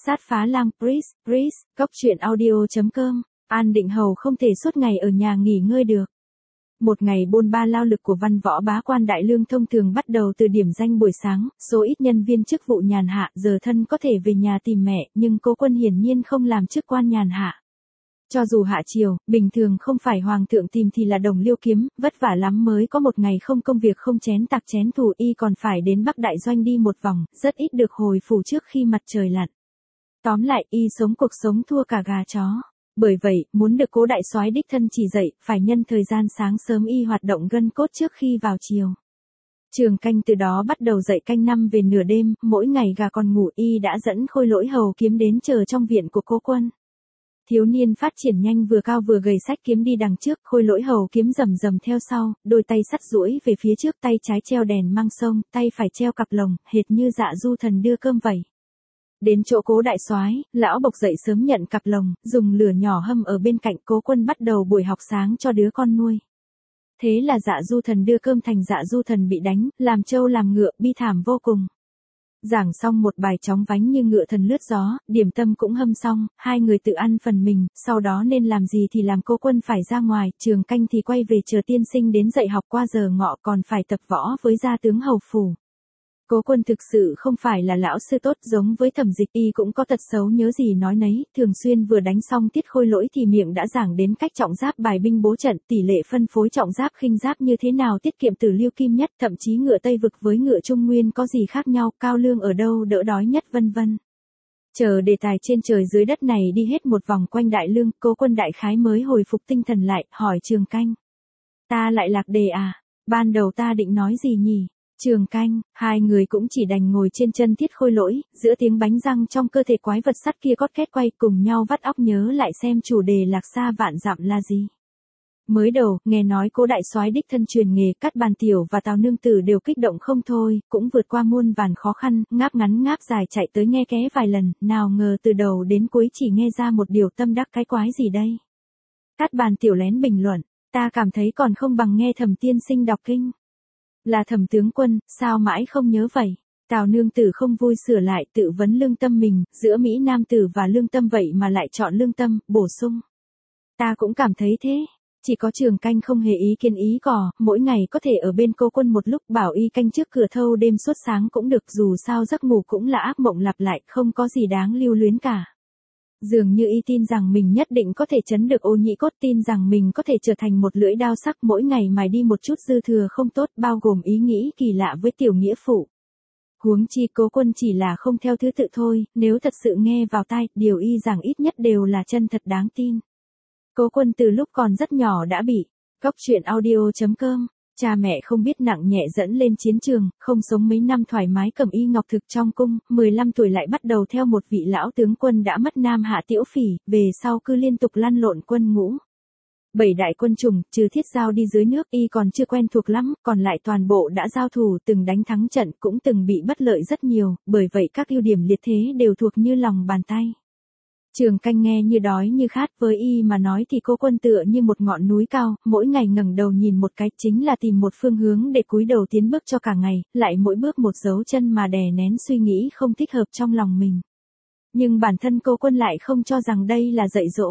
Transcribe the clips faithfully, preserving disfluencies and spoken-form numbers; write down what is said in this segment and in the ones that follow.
Sát phá lang Pris, Pris, Cốc truyện audio.com, An Định Hầu không thể suốt ngày ở nhà nghỉ ngơi được. Một ngày bôn ba lao lực của văn võ bá quan đại lương thông thường bắt đầu từ điểm danh buổi sáng, số ít nhân viên chức vụ nhàn hạ giờ thân có thể về nhà tìm mẹ, nhưng Cố Quân hiển nhiên không làm chức quan nhàn hạ. Cho dù hạ triều, bình thường không phải hoàng thượng tìm thì là đồng liêu kiếm, vất vả lắm mới có một ngày không công việc không chén tạc chén thù, y còn phải đến Bắc Đại Doanh đi một vòng, rất ít được hồi phủ trước khi mặt trời lặn. Tóm lại, y sống cuộc sống thua cả gà chó. Bởi vậy, muốn được Cố đại soái đích thân chỉ dạy, phải nhân thời gian sáng sớm y hoạt động gân cốt trước khi vào chiều. Trường canh từ đó bắt đầu dậy canh năm về nửa đêm, mỗi ngày gà còn ngủ y đã dẫn Khôi Lỗi hầu kiếm đến chờ trong viện của Cố Quân. Thiếu niên phát triển nhanh vừa cao vừa gầy xách kiếm đi đằng trước, Khôi Lỗi hầu kiếm rầm rầm theo sau, đôi tay sắt duỗi về phía trước, tay trái treo đèn mang sông, tay phải treo cặp lồng, hệt như Dạ Du Thần đưa cơm vậy. Đến chỗ Cố đại soái, lão bộc dậy sớm nhận cặp lồng, dùng lửa nhỏ hâm ở bên cạnh. Cố Quân bắt đầu buổi học sáng cho đứa con nuôi. Thế là Dạ Du Thần đưa cơm thành Dạ Du Thần bị đánh, làm trâu làm ngựa, bi thảm vô cùng. Giảng xong một bài chóng vánh như ngựa thần lướt gió, điểm tâm cũng hâm xong, hai người tự ăn phần mình, sau đó nên làm gì thì làm. Cố Quân phải ra ngoài, Trường canh thì quay về chờ tiên sinh đến dạy học, qua giờ ngọ còn phải tập võ với gia tướng hầu phủ. Cố Quân thực sự không phải là lão sư tốt, giống với Thẩm Dịch, y cũng có tật xấu nhớ gì nói nấy, thường xuyên vừa đánh xong tiết Khôi Lỗi thì miệng đã giảng đến cách trọng giáp, bài binh bố trận, tỷ lệ phân phối trọng giáp khinh giáp như thế nào, tiết kiệm từ liêu kim nhất, thậm chí ngựa Tây Vực với ngựa Trung Nguyên có gì khác nhau, cao lương ở đâu đỡ đói nhất, vân vân. Chờ đề tài trên trời dưới đất này đi hết một vòng quanh đại lương, Cố Quân đại khái mới hồi phục tinh thần lại, hỏi Trường canh: "Ta lại lạc đề à? Ban đầu ta định nói gì nhỉ?" Trường canh, hai người cũng chỉ đành ngồi trên chân thiết Khôi Lỗi, giữa tiếng bánh răng trong cơ thể quái vật sắt kia cót két quay, cùng nhau vắt óc nhớ lại xem chủ đề lạc xa vạn dặm là gì. Mới đầu, nghe nói Cố đại soái đích thân truyền nghề, Cát Bàn Tiểu và Tào Nương Tử đều kích động không thôi, cũng vượt qua muôn vàn khó khăn, ngáp ngắn ngáp dài chạy tới nghe ké vài lần, nào ngờ từ đầu đến cuối chỉ nghe ra một điều tâm đắc, cái quái gì đây? Cát Bàn Tiểu lén bình luận: "Ta cảm thấy còn không bằng nghe Thẩm tiên sinh đọc kinh." "Là Thẩm tướng quân, sao mãi không nhớ vậy?" Tào Nương Tử không vui sửa lại, tự vấn lương tâm mình, giữa Mỹ Nam Tử và lương tâm vậy mà lại chọn lương tâm, bổ sung: "Ta cũng cảm thấy thế." Chỉ có Trường canh không hề ý kiến ý cỏ, mỗi ngày có thể ở bên Cố Quân một lúc, bảo y canh trước cửa thâu đêm suốt sáng cũng được, dù sao giấc ngủ cũng là ác mộng lặp lại, không có gì đáng lưu luyến cả. Dường như y tin rằng mình nhất định có thể chấn được Ô Nhĩ Cốt, tin rằng mình có thể trở thành một lưỡi dao sắc, mỗi ngày mài đi một chút dư thừa không tốt, bao gồm ý nghĩ kỳ lạ với tiểu nghĩa phụ. Huống chi Cố Quân chỉ là không theo thứ tự thôi, nếu thật sự nghe vào tai, điều y giảng ít nhất đều là chân thật đáng tin. Cố Quân từ lúc còn rất nhỏ đã bị Cốc truyện audio.com, cha mẹ không biết nặng nhẹ dẫn lên chiến trường, không sống mấy năm thoải mái cầm y ngọc thực trong cung, mười lăm tuổi lại bắt đầu theo một vị lão tướng quân đã mất Nam Hạ Tiễu Phỉ, về sau cứ liên tục lăn lộn quân ngũ. Bảy đại quân chủng, trừ Thiết Giao đi dưới nước y còn chưa quen thuộc lắm, còn lại toàn bộ đã giao thủ, từng đánh thắng trận, cũng từng bị bất lợi rất nhiều, bởi vậy các ưu điểm liệt thế đều thuộc như lòng bàn tay. Trường canh nghe như đói như khát, với y mà nói thì Cố Quân tựa như một ngọn núi cao, mỗi ngày ngẩng đầu nhìn một cái chính là tìm một phương hướng để cúi đầu tiến bước cho cả ngày, lại mỗi bước một dấu chân mà đè nén suy nghĩ không thích hợp trong lòng mình. Nhưng bản thân Cố Quân lại không cho rằng đây là dạy dỗ.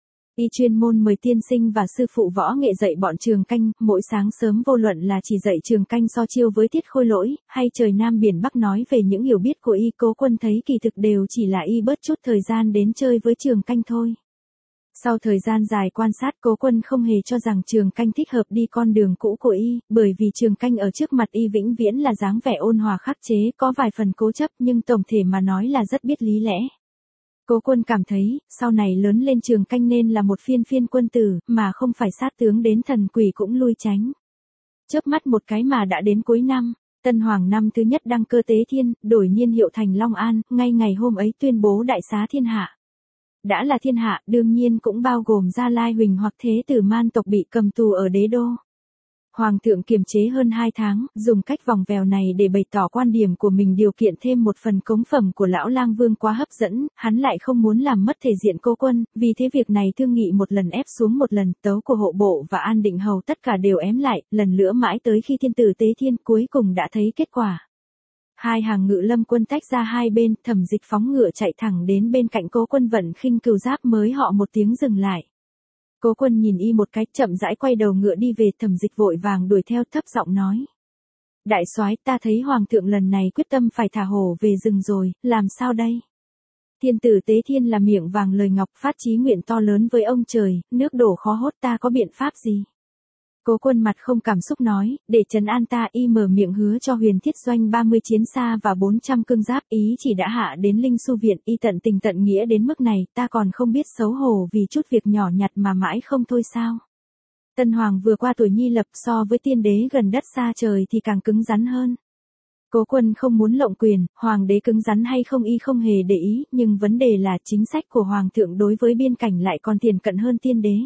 Y chuyên môn mời tiên sinh và sư phụ võ nghệ dạy bọn Trường canh, mỗi sáng sớm vô luận là chỉ dạy Trường canh so chiêu với Tiết Khôi Lỗi, hay trời Nam biển Bắc nói về những hiểu biết của y, Cố Quân thấy kỳ thực đều chỉ là y bớt chút thời gian đến chơi với Trường canh thôi. Sau thời gian dài quan sát, Cố Quân không hề cho rằng Trường canh thích hợp đi con đường cũ của y, bởi vì Trường canh ở trước mặt y vĩnh viễn là dáng vẻ ôn hòa khắc chế, có vài phần cố chấp nhưng tổng thể mà nói là rất biết lý lẽ. Cố Quân cảm thấy, sau này lớn lên Trường canh nên là một phiên phiên quân tử, mà không phải sát tướng đến thần quỷ cũng lui tránh. Chớp mắt một cái mà đã đến cuối năm, Tân Hoàng năm thứ nhất đăng cơ Tế Thiên, đổi niên hiệu thành Long An, ngay ngày hôm ấy tuyên bố đại xá thiên hạ. Đã là thiên hạ, đương nhiên cũng bao gồm Gia Lai Huỳnh hoặc Thế Tử Man tộc bị cầm tù ở đế đô. Hoàng thượng kiềm chế hơn hai tháng, dùng cách vòng vèo này để bày tỏ quan điểm của mình, điều kiện thêm một phần cống phẩm của lão lang vương quá hấp dẫn, hắn lại không muốn làm mất thể diện Cố Quân, vì thế việc này thương nghị một lần ép xuống một lần, tấu của hộ bộ và An Định Hầu tất cả đều ém lại, lần nữa mãi tới khi thiên tử Tế Thiên cuối cùng đã thấy kết quả. Hai hàng ngự lâm quân tách ra hai bên, Thẩm Dịch phóng ngựa chạy thẳng đến bên cạnh Cố Quân vận khinh cừu giáp mới họ một tiếng dừng lại. Cố Quân nhìn y một cái, chậm rãi quay đầu ngựa đi về, Thẩm Dịch vội vàng đuổi theo, thấp giọng nói: "Đại soái, ta thấy hoàng thượng lần này quyết tâm phải thả hổ về rừng rồi, làm sao đây?" Thiên tử Tế Thiên là miệng vàng lời ngọc, phát chí nguyện to lớn với ông trời, nước đổ khó hốt, ta có biện pháp gì? Cố Quân mặt không cảm xúc nói, để trấn an ta, y mở miệng hứa cho Huyền Thiết doanh ba mươi chiến xa và bốn trăm cương giáp, ý chỉ đã hạ đến Linh Su viện, y tận tình tận nghĩa đến mức này, ta còn không biết xấu hổ vì chút việc nhỏ nhặt mà mãi không thôi sao? Tân Hoàng vừa qua tuổi nhi lập, so với tiên đế gần đất xa trời thì càng cứng rắn hơn. Cố Quân không muốn lộng quyền, hoàng đế cứng rắn hay không y không hề để ý, nhưng vấn đề là chính sách của hoàng thượng đối với biên cảnh lại còn tiền cận hơn tiên đế.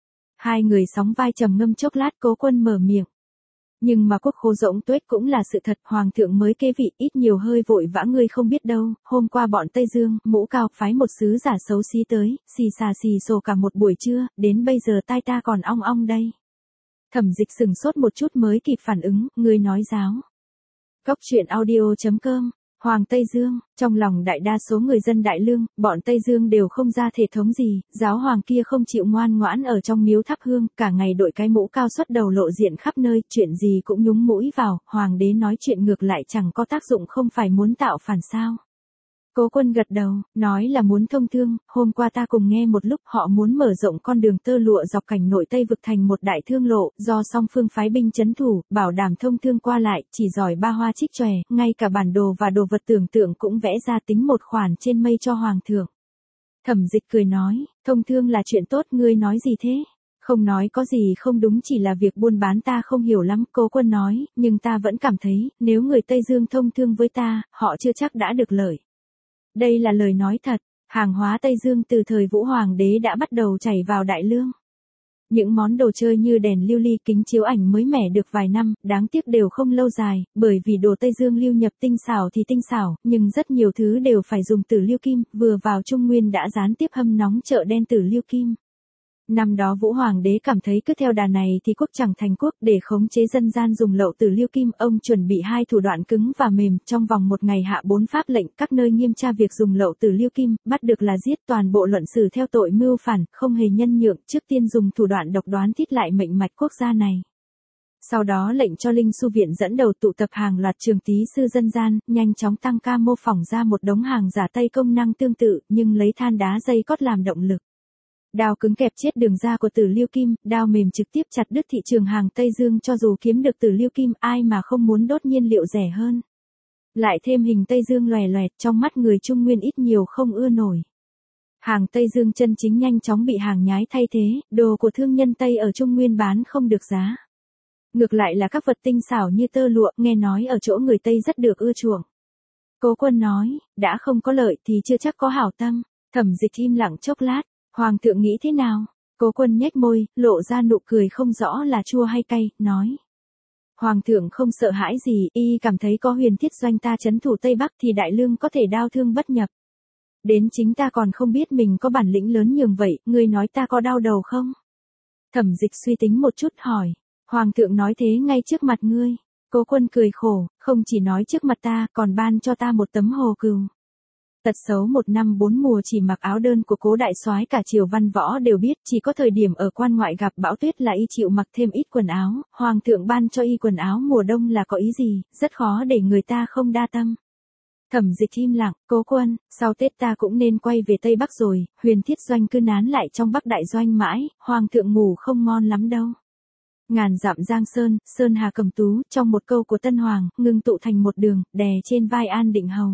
Hai người sóng vai trầm ngâm chốc lát, Cố Quân mở miệng. Nhưng mà quốc khố rỗng tuếch cũng là sự thật, hoàng thượng mới kế vị, ít nhiều hơi vội vã, ngươi không biết đâu, hôm qua bọn Tây Dương, Mũ Cao phái một sứ giả xấu xí tới, xì xà xì xồ cả một buổi trưa, đến bây giờ tai ta còn ong ong đây. Thẩm Dịch sừng sốt một chút mới kịp phản ứng, ngươi nói giáo. Góc truyện audio chấm com. Hoàng Tây Dương, trong lòng đại đa số người dân Đại Lương, bọn Tây Dương đều không ra thể thống gì, giáo hoàng kia không chịu ngoan ngoãn ở trong miếu thắp hương, cả ngày đội cái mũ cao xuất đầu lộ diện khắp nơi, chuyện gì cũng nhúng mũi vào, hoàng đế nói chuyện ngược lại chẳng có tác dụng, không phải muốn tạo phản sao. Cố Quân gật đầu, nói là muốn thông thương, hôm qua ta cùng nghe một lúc, họ muốn mở rộng con đường tơ lụa dọc cảnh nội Tây vực thành một đại thương lộ, do song phương phái binh trấn thủ, bảo đảm thông thương qua lại, chỉ giỏi ba hoa trích chòe, ngay cả bản đồ và đồ vật tưởng tượng cũng vẽ ra, tính một khoản trên mây cho hoàng thượng. Thẩm Dịch cười nói, thông thương là chuyện tốt, ngươi nói gì thế? Không nói có gì không đúng, chỉ là việc buôn bán ta không hiểu lắm, Cố Quân nói, nhưng ta vẫn cảm thấy, nếu người Tây Dương thông thương với ta, họ chưa chắc đã được lợi. Đây là lời nói thật, hàng hóa Tây Dương từ thời Vũ Hoàng đế đã bắt đầu chảy vào Đại Lương. Những món đồ chơi như đèn lưu ly, kính chiếu ảnh mới mẻ được vài năm, đáng tiếc đều không lâu dài, bởi vì đồ Tây Dương lưu nhập tinh xảo thì tinh xảo, nhưng rất nhiều thứ đều phải dùng tử lưu kim, vừa vào Trung Nguyên đã gián tiếp hâm nóng chợ đen tử lưu kim. Năm đó Vũ Hoàng đế cảm thấy cứ theo đà này thì quốc chẳng thành quốc, để khống chế dân gian dùng lậu tử lưu kim, ông chuẩn bị hai thủ đoạn cứng và mềm, trong vòng một ngày hạ bốn pháp lệnh, các nơi nghiêm tra việc dùng lậu tử lưu kim, bắt được là giết, toàn bộ luận xử theo tội mưu phản, không hề nhân nhượng, trước tiên dùng thủ đoạn độc đoán thiết lại mệnh mạch quốc gia này. Sau đó lệnh cho Linh Su viện dẫn đầu tụ tập hàng loạt trường tí sư dân gian, nhanh chóng tăng ca mô phỏng ra một đống hàng giả Tây công năng tương tự, nhưng lấy than đá dây cót làm động lực. Đao cứng kẹp chết đường ra của tử lưu kim, đao mềm trực tiếp chặt đứt thị trường hàng Tây Dương, cho dù kiếm được tử lưu kim, ai mà không muốn đốt nhiên liệu rẻ hơn. Lại thêm hình Tây Dương lòe loẹt, trong mắt người Trung Nguyên ít nhiều không ưa nổi. Hàng Tây Dương chân chính nhanh chóng bị hàng nhái thay thế, đồ của thương nhân Tây ở Trung Nguyên bán không được giá. Ngược lại là các vật tinh xảo như tơ lụa, nghe nói ở chỗ người Tây rất được ưa chuộng. Cố Quân nói, đã không có lợi thì chưa chắc có hảo tâm. Thẩm Dịch im lặng chốc lát. Hoàng thượng nghĩ thế nào? Cố Quân nhếch môi, lộ ra nụ cười không rõ là chua hay cay, nói. Hoàng thượng không sợ hãi gì, y cảm thấy có Huyền Thiết doanh ta trấn thủ Tây Bắc thì Đại Lương có thể đao thương bất nhập. Đến chính ta còn không biết mình có bản lĩnh lớn nhường vậy, ngươi nói ta có đau đầu không? Thẩm Dịch suy tính một chút hỏi. Hoàng thượng nói thế ngay trước mặt ngươi. Cố Quân cười khổ, không chỉ nói trước mặt ta, còn ban cho ta một tấm hồ cừu. Tật xấu một năm bốn mùa chỉ mặc áo đơn của Cố đại soái cả triều văn võ đều biết, chỉ có thời điểm ở quan ngoại gặp bão tuyết là y chịu mặc thêm ít quần áo, hoàng thượng ban cho y quần áo mùa đông là có ý gì, rất khó để người ta không đa tâm. Thẩm Dịch im lặng, Cố Quân, sau Tết ta cũng nên quay về Tây Bắc rồi, Huyền Thiết doanh cứ nán lại trong Bắc đại doanh mãi, hoàng thượng ngủ không ngon lắm đâu. Ngàn dặm giang sơn, sơn hà cầm tú, trong một câu của Tân Hoàng, ngưng tụ thành một đường, đè trên vai An Định Hầu.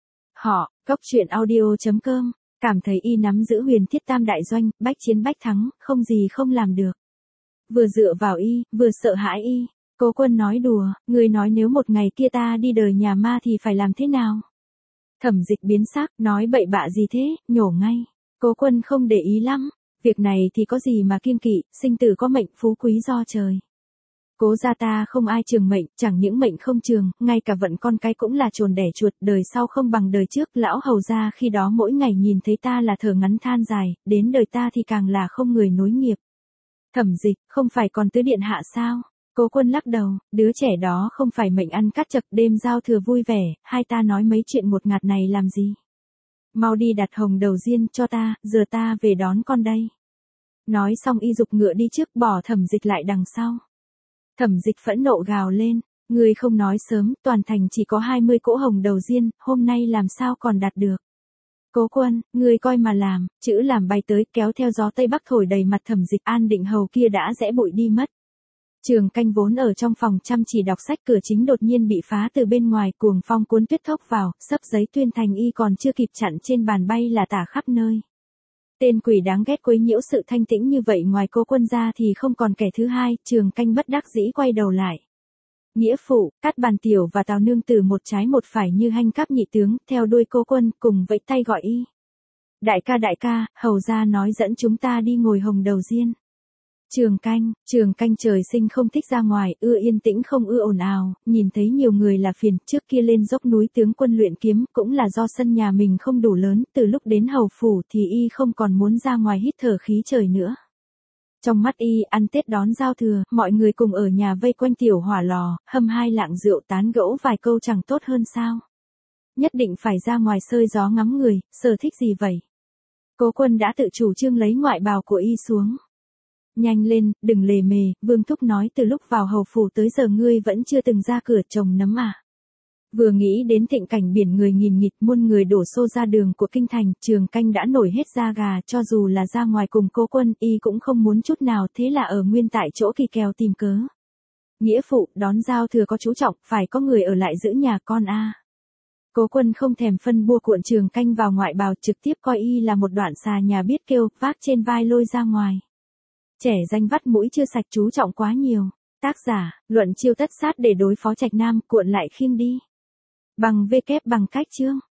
Họ, góc truyện audio chấm com, cảm thấy y nắm giữ Huyền Thiết tam đại doanh, bách chiến bách thắng, không gì không làm được. Vừa dựa vào y, vừa sợ hãi y. Cố Quân nói đùa, người nói nếu một ngày kia ta đi đời nhà ma thì phải làm thế nào? Thẩm Dịch biến sắc, nói bậy bạ gì thế, nhổ ngay. Cố Quân không để ý lắm, việc này thì có gì mà kiêng kỵ, sinh tử có mệnh, phú quý do trời. Cố gia ta không ai trường mệnh, chẳng những mệnh không trường, ngay cả vận con cái cũng là trồn đẻ chuột, đời sau không bằng đời trước, lão hầu gia khi đó mỗi ngày nhìn thấy ta là thở ngắn than dài, đến đời ta thì càng là không người nối nghiệp. Thẩm Dịch, không phải còn tứ điện hạ sao? Cố Quân lắc đầu, đứa trẻ đó không phải mệnh ăn cắt chập, đêm giao thừa vui vẻ, hai ta nói mấy chuyện một ngạt này làm gì. Mau đi đặt hồng đầu diên cho ta, giờ ta về đón con đây. Nói xong y dục ngựa đi trước, bỏ Thẩm Dịch lại đằng sau. Thẩm Dịch phẫn nộ gào lên, ngươi không nói sớm, toàn thành chỉ có hai mươi cỗ hồng đầu diên, hôm nay làm sao còn đặt được. Cố Quân, ngươi coi mà làm, chữ làm bay tới, kéo theo gió tây bắc thổi đầy mặt Thẩm Dịch. An Định Hầu kia đã rẽ bụi đi mất. Trường Canh vốn ở trong phòng chăm chỉ đọc sách, cửa chính đột nhiên bị phá từ bên ngoài, cuồng phong cuốn tuyết thốc vào, xấp giấy tuyên thành y còn chưa kịp chặn trên bàn bay là tả khắp nơi. Tên quỷ đáng ghét quấy nhiễu sự thanh tĩnh như vậy, ngoài Cố Quân ra thì không còn kẻ thứ hai. Trường Canh bất đắc dĩ quay đầu lại. Nghĩa phụ, Cát Bàn Tiểu và Tào Nương Tử một trái một phải như hanh cáp nhị tướng, theo đuôi Cố Quân, cùng vẫy tay gọi y. Đại ca đại ca, hầu gia nói dẫn chúng ta đi ngồi hồng đầu diên. Trường Canh, Trường Canh trời sinh không thích ra ngoài, ưa yên tĩnh không ưa ồn ào, nhìn thấy nhiều người là phiền. Trước kia lên dốc núi tướng quân luyện kiếm, cũng là do sân nhà mình không đủ lớn, từ lúc đến hầu phủ thì y không còn muốn ra ngoài hít thở khí trời nữa. Trong mắt y, ăn Tết đón giao thừa, mọi người cùng ở nhà vây quanh tiểu hỏa lò, hâm hai lạng rượu tán gẫu vài câu chẳng tốt hơn sao. Nhất định phải ra ngoài sơi gió ngắm người, sở thích gì vậy? Cố Quân đã tự chủ trương lấy ngoại bào của y xuống. Nhanh lên, đừng lề mề, Vương Thúc nói từ lúc vào hầu phủ tới giờ ngươi vẫn chưa từng ra cửa trồng nấm à. Vừa nghĩ đến thịnh cảnh biển người nghìn nghịt, muôn người đổ xô ra đường của kinh thành, Trường Canh đã nổi hết da gà. Cho dù là ra ngoài cùng Cố Quân, y cũng không muốn chút nào, thế là ở nguyên tại chỗ kỳ kèo tìm cớ. Nghĩa phụ, đón giao thừa có chú trọng, phải có người ở lại giữ nhà con a. À. Cố Quân không thèm phân bua cuộn Trường Canh vào ngoại bào, trực tiếp coi y là một đoạn xà nhà biết kêu, vác trên vai lôi ra ngoài. Trẻ danh vắt mũi chưa sạch, chú trọng quá nhiều. Tác giả, Luận Chiêu Tất Sát để đối phó Trạch Nam, cuộn lại khiêng đi. Bằng V kép bằng cách chương.